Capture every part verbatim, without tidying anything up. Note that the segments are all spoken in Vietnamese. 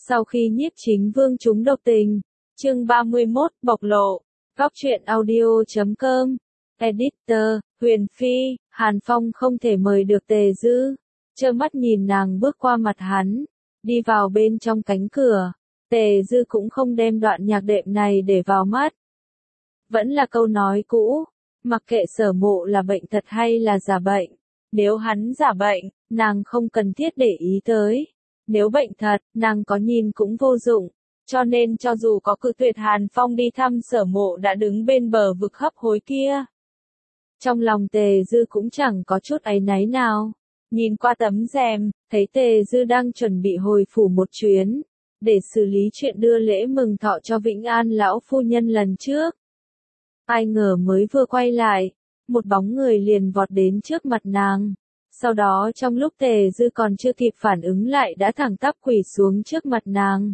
Sau khi nhiếp chính vương trúng độc tình, chương ba mươi mốt, bộc lộ, góc truyện audio chấm com, editor, Huyền Phi, Hàn Phong không thể mời được Tề Dư, trơ mắt nhìn nàng bước qua mặt hắn, đi vào bên trong cánh cửa, Tề Dư cũng không đem đoạn nhạc đệm này để vào mắt. Vẫn là câu nói cũ, mặc kệ Sở Mộ là bệnh thật hay là giả bệnh, nếu hắn giả bệnh, nàng không cần thiết để ý tới. Nếu bệnh thật, nàng có nhìn cũng vô dụng, cho nên cho dù có cự tuyệt Hàn Phong đi thăm Sở Mộ đã đứng bên bờ vực hấp hối kia. Trong lòng Tề Dư cũng chẳng có chút áy náy nào, nhìn qua tấm rèm, thấy Tề Dư đang chuẩn bị hồi phủ một chuyến, để xử lý chuyện đưa lễ mừng thọ cho Vĩnh An lão phu nhân lần trước. Ai ngờ mới vừa quay lại, một bóng người liền vọt đến trước mặt nàng. Sau đó trong lúc Tề Dư còn chưa kịp phản ứng lại đã thẳng tắp quỳ xuống trước mặt nàng.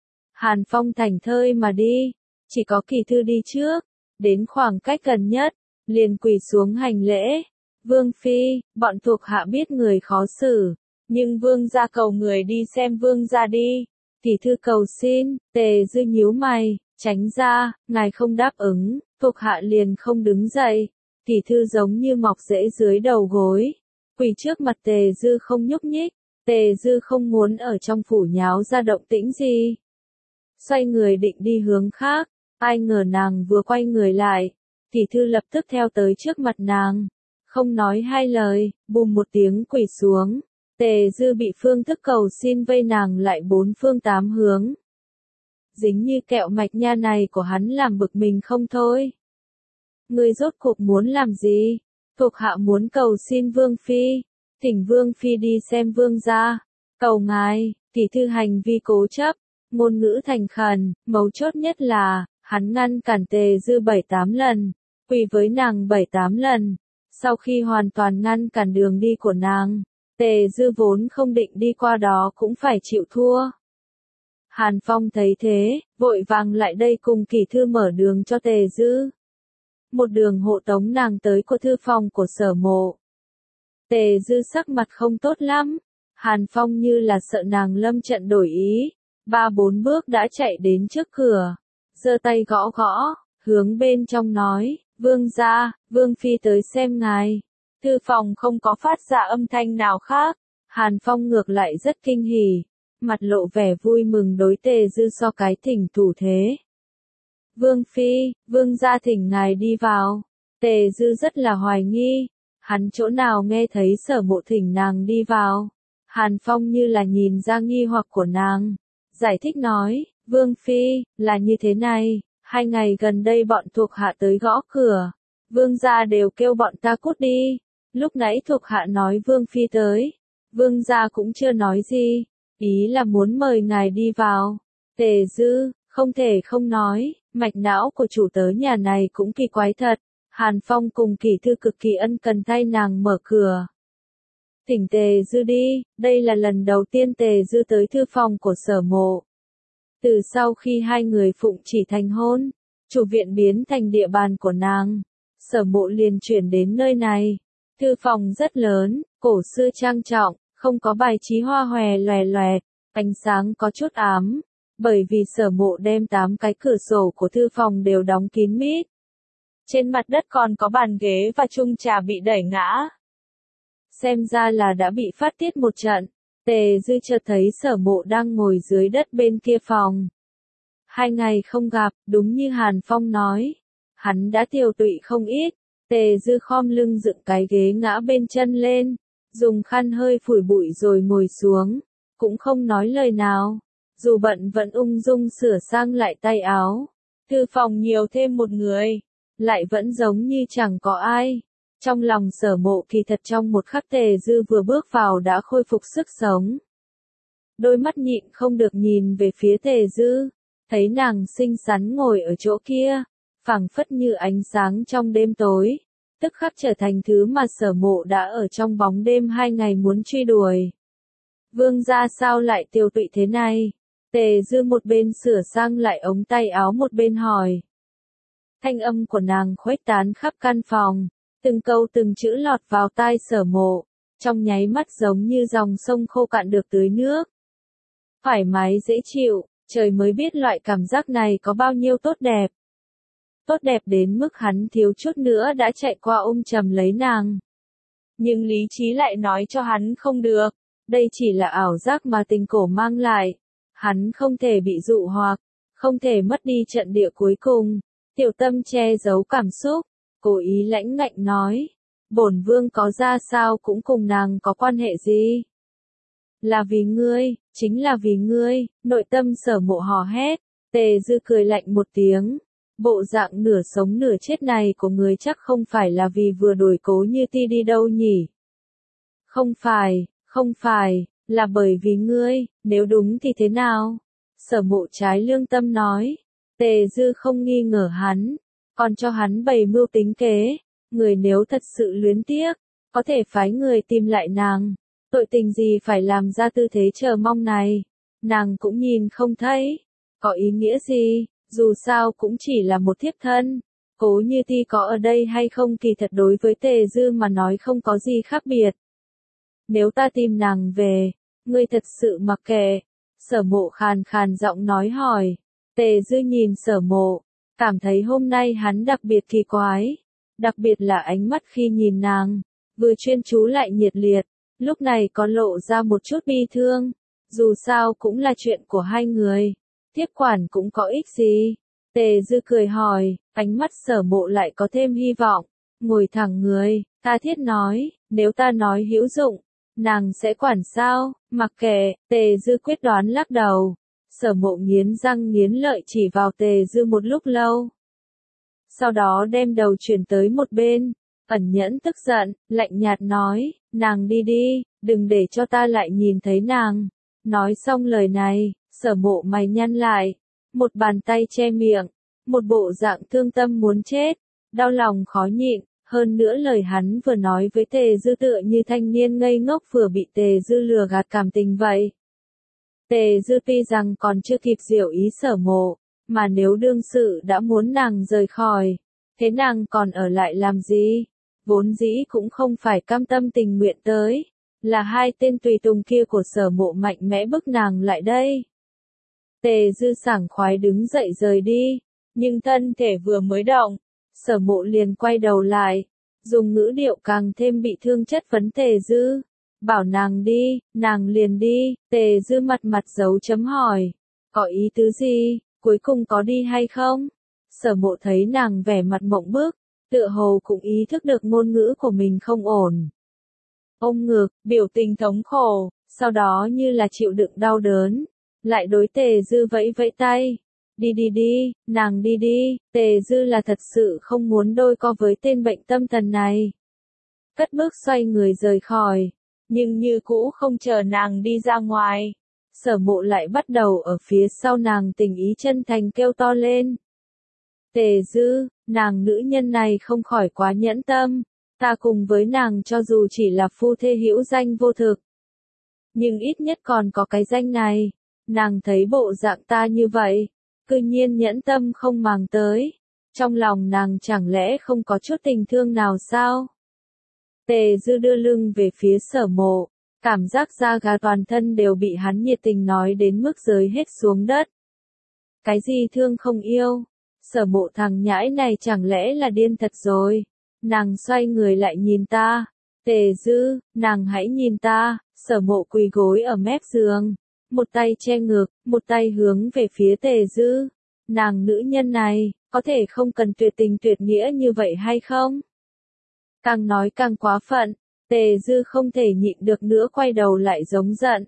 Hàn Phong thành thơi mà đi, chỉ có Kỳ Thư đi trước, đến khoảng cách gần nhất, liền quỳ xuống hành lễ. Vương Phi, bọn thuộc hạ biết người khó xử, nhưng Vương gia cầu người đi xem Vương gia đi. Kỳ Thư cầu xin, Tề Dư nhíu mày, tránh ra, ngài không đáp ứng, thuộc hạ liền không đứng dậy. Kỳ Thư giống như mọc rễ dưới đầu gối. Quỳ trước mặt Tề Dư không nhúc nhích, Tề Dư không muốn ở trong phủ nháo ra động tĩnh gì. Xoay người định đi hướng khác, ai ngờ nàng vừa quay người lại, Kỳ Thư lập tức theo tới trước mặt nàng, không nói hai lời, bùm một tiếng quỳ xuống. Tề Dư bị phương thức cầu xin vây nàng lại bốn phương tám hướng. Dính như kẹo mạch nha này của hắn làm bực mình không thôi. Ngươi rốt cuộc muốn làm gì? Thuộc hạ muốn cầu xin Vương Phi, thỉnh Vương Phi đi xem Vương gia, cầu ngài. Kỳ Thư hành vi cố chấp, ngôn ngữ thành khẩn, mấu chốt nhất là, hắn ngăn cản Tề Dư bảy tám lần, quỳ với nàng bảy tám lần. Sau khi hoàn toàn ngăn cản đường đi của nàng, Tề Dư vốn không định đi qua đó cũng phải chịu thua. Hàn Phong thấy thế, vội vàng lại đây cùng Kỳ Thư mở đường cho Tề Dư. Một đường hộ tống nàng tới của thư phòng của Sở Mộ. Tề Dư sắc mặt không tốt lắm, Hàn Phong như là sợ nàng lâm trận đổi ý, ba bốn bước đã chạy đến trước cửa, giơ tay gõ gõ, hướng bên trong nói, Vương gia, Vương Phi tới xem ngài. Thư phòng không có phát ra âm thanh nào khác, Hàn Phong ngược lại rất kinh hỉ, mặt lộ vẻ vui mừng đối Tề Dư so cái thỉnh thủ thế. Vương Phi, Vương gia thỉnh ngài đi vào. Tề Dư rất là hoài nghi, hắn chỗ nào nghe thấy Sở Mộ thỉnh nàng đi vào. Hàn Phong như là nhìn ra nghi hoặc của nàng, giải thích nói, Vương Phi, là như thế này, hai ngày gần đây bọn thuộc hạ tới gõ cửa, Vương gia đều kêu bọn ta cút đi. Lúc nãy thuộc hạ nói Vương Phi tới, Vương gia cũng chưa nói gì, ý là muốn mời ngài đi vào. Tề Dư, không thể không nói, mạch não của chủ tớ nhà này cũng kỳ quái thật. Hàn Phong cùng Kỳ Thư cực kỳ ân cần thay nàng mở cửa. Thỉnh Tề Dư đi, đây là lần đầu tiên Tề Dư tới thư phòng của Sở Mộ. Từ sau khi hai người phụng chỉ thành hôn, chủ viện biến thành địa bàn của nàng, Sở Mộ liền chuyển đến nơi này. Thư phòng rất lớn, cổ xưa trang trọng, không có bài trí hoa hòe loè loẹt, ánh sáng có chút ám, bởi vì Sở Mộ đem tám cái cửa sổ của thư phòng đều đóng kín mít. Trên mặt đất còn có bàn ghế và chung trà bị đẩy ngã. Xem ra là đã bị phát tiết một trận. Tề Dư chợt thấy Sở Mộ đang ngồi dưới đất bên kia phòng. Hai ngày không gặp, đúng như Hàn Phong nói, hắn đã tiêu tụy không ít. Tề Dư khom lưng dựng cái ghế ngã bên chân lên, dùng khăn hơi phủi bụi rồi ngồi xuống, cũng không nói lời nào, dù bận vẫn ung dung sửa sang lại tay áo. Thư phòng nhiều thêm một người, lại vẫn giống như chẳng có ai. Trong lòng Sở Mộ kỳ thật trong một khắc Tề Dư vừa bước vào đã khôi phục sức sống. Đôi mắt nhịn không được nhìn về phía Tề Dư, thấy nàng xinh xắn ngồi ở chỗ kia, phảng phất như ánh sáng trong đêm tối, tức khắc trở thành thứ mà Sở Mộ đã ở trong bóng đêm hai ngày muốn truy đuổi. Vương gia sao lại tiêu tụy thế này? Tề Dư một bên sửa sang lại ống tay áo một bên hỏi. Thanh âm của nàng khuếch tán khắp căn phòng, từng câu từng chữ lọt vào tai Sở Mộ, trong nháy mắt giống như dòng sông khô cạn được tưới nước. thoải mái dễ chịu, trời mới biết loại cảm giác này có bao nhiêu tốt đẹp. Tốt đẹp đến mức hắn thiếu chút nữa đã chạy qua ôm chầm lấy nàng. Nhưng lý trí lại nói cho hắn không được, đây chỉ là ảo giác mà tình cổ mang lại. Hắn không thể bị dụ hoặc, không thể mất đi trận địa cuối cùng. Tiểu Tâm che giấu cảm xúc, cố ý lãnh ngạnh nói, bổn vương có ra sao cũng cùng nàng có quan hệ gì. Là vì ngươi, chính là vì ngươi, nội tâm Sở Mộ hò hét. Tề Dư cười lạnh một tiếng, bộ dạng nửa sống nửa chết này của người chắc không phải là vì vừa đổi Cố Như Ti đi đâu nhỉ? Không phải, không phải, là bởi vì ngươi, nếu đúng thì thế nào? Sở Mộ trái lương tâm nói. Tề Dư không nghi ngờ hắn, còn cho hắn bày mưu tính kế, người nếu thật sự luyến tiếc, có thể phái người tìm lại nàng, tội tình gì phải làm ra tư thế chờ mong này, nàng cũng nhìn không thấy, có ý nghĩa gì, dù sao cũng chỉ là một thiếp thân, Cố Như Ti có ở đây hay không kỳ thật đối với Tề Dư mà nói không có gì khác biệt. Nếu ta tìm nàng về, ngươi thật sự mặc kệ, Sở Mộ khàn khàn giọng nói hỏi. Tề Dư nhìn Sở Mộ, cảm thấy hôm nay hắn đặc biệt kỳ quái, đặc biệt là ánh mắt khi nhìn nàng, vừa chuyên chú lại nhiệt liệt, lúc này có lộ ra một chút bi thương, dù sao cũng là chuyện của hai người, tiếp quản cũng có ích gì. Tề Dư cười hỏi, ánh mắt Sở Mộ lại có thêm hy vọng, ngồi thẳng người, tha thiết nói, nếu ta nói hữu dụng, nàng sẽ quản sao, mặc kệ. Tề Dư quyết đoán lắc đầu. Sở Mộ nghiến răng nghiến lợi chỉ vào Tề Dư một lúc lâu. Sau đó đem đầu chuyển tới một bên, ẩn nhẫn tức giận, lạnh nhạt nói, nàng đi đi, đừng để cho ta lại nhìn thấy nàng. Nói xong lời này, Sở Mộ mày nhăn lại, một bàn tay che miệng, một bộ dạng thương tâm muốn chết, đau lòng khó nhịn, hơn nữa lời hắn vừa nói với Tề Dư tựa như thanh niên ngây ngốc vừa bị Tề Dư lừa gạt cảm tình vậy. Tề Dư tuy rằng còn chưa kịp diệu ý Sở Mộ, mà nếu đương sự đã muốn nàng rời khỏi, thế nàng còn ở lại làm gì? Vốn dĩ cũng không phải cam tâm tình nguyện tới, là hai tên tùy tùng kia của Sở Mộ mạnh mẽ bức nàng lại đây. Tề Dư sảng khoái đứng dậy rời đi, nhưng thân thể vừa mới động, Sở Mộ liền quay đầu lại, dùng ngữ điệu càng thêm bị thương chất vấn Tề Dư. Bảo nàng đi, nàng liền đi. Tề Dư mặt mặt dấu chấm hỏi, có ý tứ gì, cuối cùng có đi hay không? Sở Mộ thấy nàng vẻ mặt mộng bức, tựa hồ cũng ý thức được ngôn ngữ của mình không ổn. Ôm ngực, biểu tình thống khổ, sau đó như là chịu đựng đau đớn, lại đối Tề Dư vẫy vẫy tay. Đi đi đi, nàng đi đi. Tề Dư là thật sự không muốn đôi co với tên bệnh tâm thần này. Cất bước xoay người rời khỏi, nhưng như cũ không chờ nàng đi ra ngoài. Sở Mộ lại bắt đầu ở phía sau nàng tình ý chân thành kêu to lên. Tề Dư, nàng nữ nhân này không khỏi quá nhẫn tâm, ta cùng với nàng cho dù chỉ là phu thê hữu danh vô thực, nhưng ít nhất còn có cái danh này, nàng thấy bộ dạng ta như vậy, cư nhiên nhẫn tâm không màng tới, trong lòng nàng chẳng lẽ không có chút tình thương nào sao? Tề Dư đưa lưng về phía Sở Mộ, cảm giác da gà toàn thân đều bị hắn nhiệt tình nói đến mức rơi hết xuống đất. Cái gì thương không yêu? Sở Mộ thằng nhãi này chẳng lẽ là điên thật rồi? Nàng xoay người lại nhìn ta. Tề Dư, nàng hãy nhìn ta. Sở Mộ quỳ gối ở mép giường, một tay che ngực, một tay hướng về phía Tề Dư. Nàng nữ nhân này, có thể không cần tuyệt tình tuyệt nghĩa như vậy hay không? Càng nói càng quá phận, Tề Dư không thể nhịn được nữa quay đầu lại giống giận.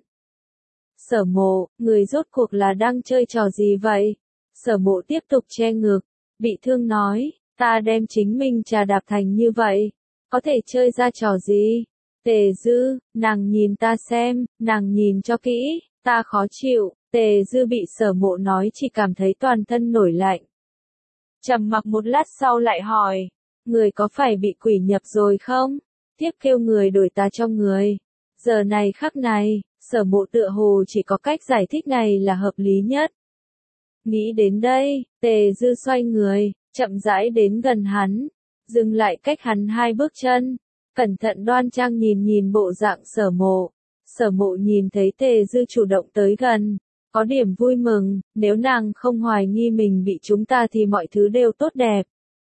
Sở Mộ, người rốt cuộc là đang chơi trò gì vậy? Sở Mộ tiếp tục che ngực, bị thương nói, ta đem chính mình trà đạp thành như vậy, có thể chơi ra trò gì? Tề Dư, nàng nhìn ta xem, nàng nhìn cho kỹ, ta khó chịu. Tề Dư bị Sở Mộ nói chỉ cảm thấy toàn thân nổi lạnh. Trầm mặc một lát sau lại hỏi, người có phải bị quỷ nhập rồi không? Tiếp kêu người đổi ta cho người. Giờ này khắc này, Sở Mộ tựa hồ chỉ có cách giải thích này là hợp lý nhất. Nghĩ đến đây, Tề Dư xoay người, chậm rãi đến gần hắn, dừng lại cách hắn hai bước chân, cẩn thận đoan trang nhìn nhìn bộ dạng Sở Mộ. Sở Mộ nhìn thấy Tề Dư chủ động tới gần, có điểm vui mừng, nếu nàng không hoài nghi mình bị chúng ta thì mọi thứ đều tốt đẹp.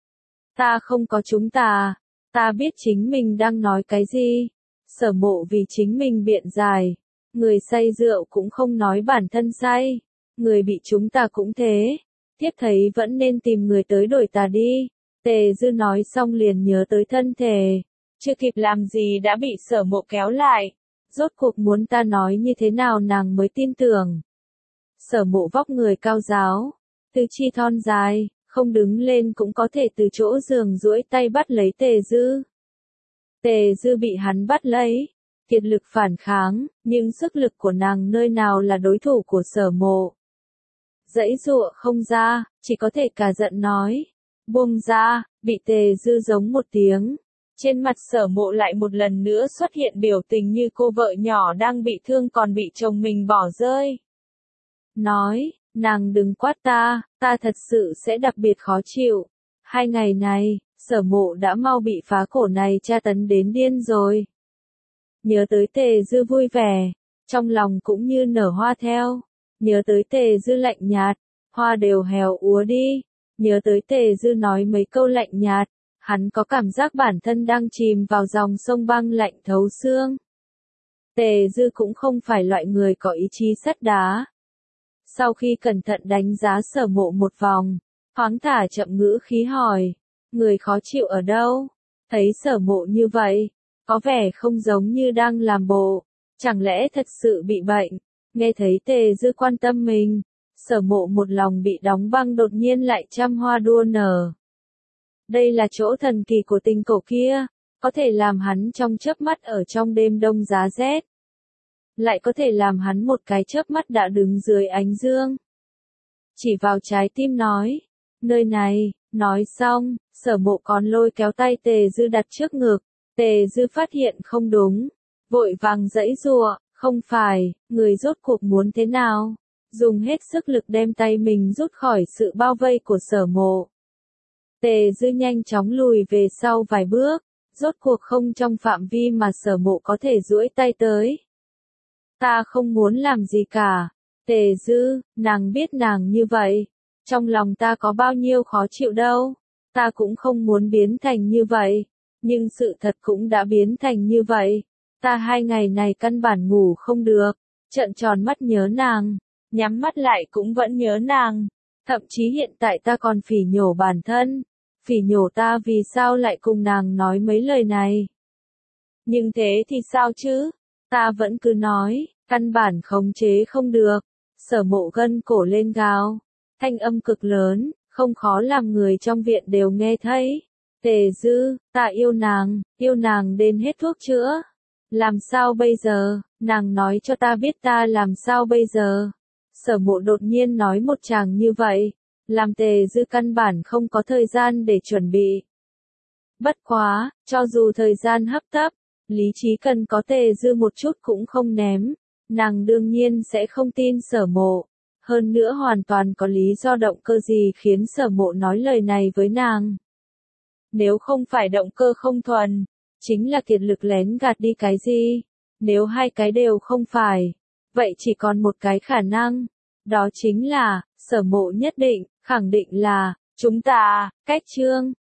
Ta không có chúng ta, ta biết chính mình đang nói cái gì. Sở Mộ vì chính mình biện giải, người say rượu cũng không nói bản thân say, người bị chúng ta cũng thế. Tiếp thấy vẫn nên tìm người tới đổi ta đi. Tề Dư nói xong liền nhớ tới thân thể, chưa kịp làm gì đã bị Sở Mộ kéo lại. Rốt cuộc muốn ta nói như thế nào nàng mới tin tưởng. Sở Mộ vóc người cao ráo, tứ chi thon dài, không đứng lên cũng có thể từ chỗ giường duỗi tay bắt lấy Tề Dư. Tề Dư bị hắn bắt lấy, kiệt lực phản kháng, nhưng sức lực của nàng nơi nào là đối thủ của Sở Mộ. Giãy giụa không ra, chỉ có thể cả giận nói, buông ra, bị Tề Dư giống một tiếng. Trên mặt Sở Mộ lại một lần nữa xuất hiện biểu tình như cô vợ nhỏ đang bị thương còn bị chồng mình bỏ rơi. Nói, nàng đừng quát ta, ta thật sự sẽ đặc biệt khó chịu. Hai ngày này, Sở Mộ đã mau bị phá cổ này tra tấn đến điên rồi. Nhớ tới Tề Dư vui vẻ, trong lòng cũng như nở hoa theo. Nhớ tới Tề Dư lạnh nhạt, hoa đều héo úa đi. Nhớ tới Tề Dư nói mấy câu lạnh nhạt, hắn có cảm giác bản thân đang chìm vào dòng sông băng lạnh thấu xương. Tề Dư cũng không phải loại người có ý chí sắt đá. Sau khi cẩn thận đánh giá Sở Mộ một vòng, thoáng thả chậm ngữ khí hỏi, người khó chịu ở đâu? Thấy Sở Mộ như vậy, có vẻ không giống như đang làm bộ, chẳng lẽ thật sự bị bệnh? Nghe thấy Tề Dư quan tâm mình, Sở Mộ một lòng bị đóng băng đột nhiên lại trăm hoa đua nở. Đây là chỗ thần kỳ của tình cổ kia, có thể làm hắn trong chớp mắt ở trong đêm đông giá rét. Lại có thể làm hắn một cái chớp mắt đã đứng dưới ánh dương. Chỉ vào trái tim nói, nơi này, nói xong, Sở Mộ còn lôi kéo tay Tề Dư đặt trước ngực. Tề Dư phát hiện không đúng, vội vàng giãy giụa, không phải, người rốt cuộc muốn thế nào? Dùng hết sức lực đem tay mình rút khỏi sự bao vây của Sở Mộ. Tề Dư nhanh chóng lùi về sau vài bước, rốt cuộc không trong phạm vi mà Sở Mộ có thể duỗi tay tới. Ta không muốn làm gì cả. Tề Dư, nàng biết nàng như vậy, trong lòng ta có bao nhiêu khó chịu đâu. Ta cũng không muốn biến thành như vậy, nhưng sự thật cũng đã biến thành như vậy. Ta hai ngày này căn bản ngủ không được, trợn tròn mắt nhớ nàng, nhắm mắt lại cũng vẫn nhớ nàng. Thậm chí hiện tại ta còn phỉ nhổ bản thân, phỉ nhổ ta vì sao lại cùng nàng nói mấy lời này. Nhưng thế thì sao chứ? Ta vẫn cứ nói, căn bản khống chế không được. Sở Mộ gân cổ lên gào, thanh âm cực lớn, không khó làm người trong viện đều nghe thấy. Tề Dư, ta yêu nàng, yêu nàng đến hết thuốc chữa. Làm sao bây giờ, nàng nói cho ta biết ta làm sao bây giờ. Sở Mộ đột nhiên nói một tràng như vậy, làm Tề Dư căn bản không có thời gian để chuẩn bị. Bất quá, cho dù thời gian hấp tấp, lý trí cần có Tề Dư một chút cũng không ném. Nàng đương nhiên sẽ không tin Sở Mộ. Hơn nữa hoàn toàn có lý do động cơ gì khiến Sở Mộ nói lời này với nàng. Nếu không phải động cơ không thuần, chính là kiệt lực lén gạt đi cái gì. Nếu hai cái đều không phải, vậy chỉ còn một cái khả năng. Đó chính là, Sở Mộ nhất định, khẳng định là, chúng ta, cách chương.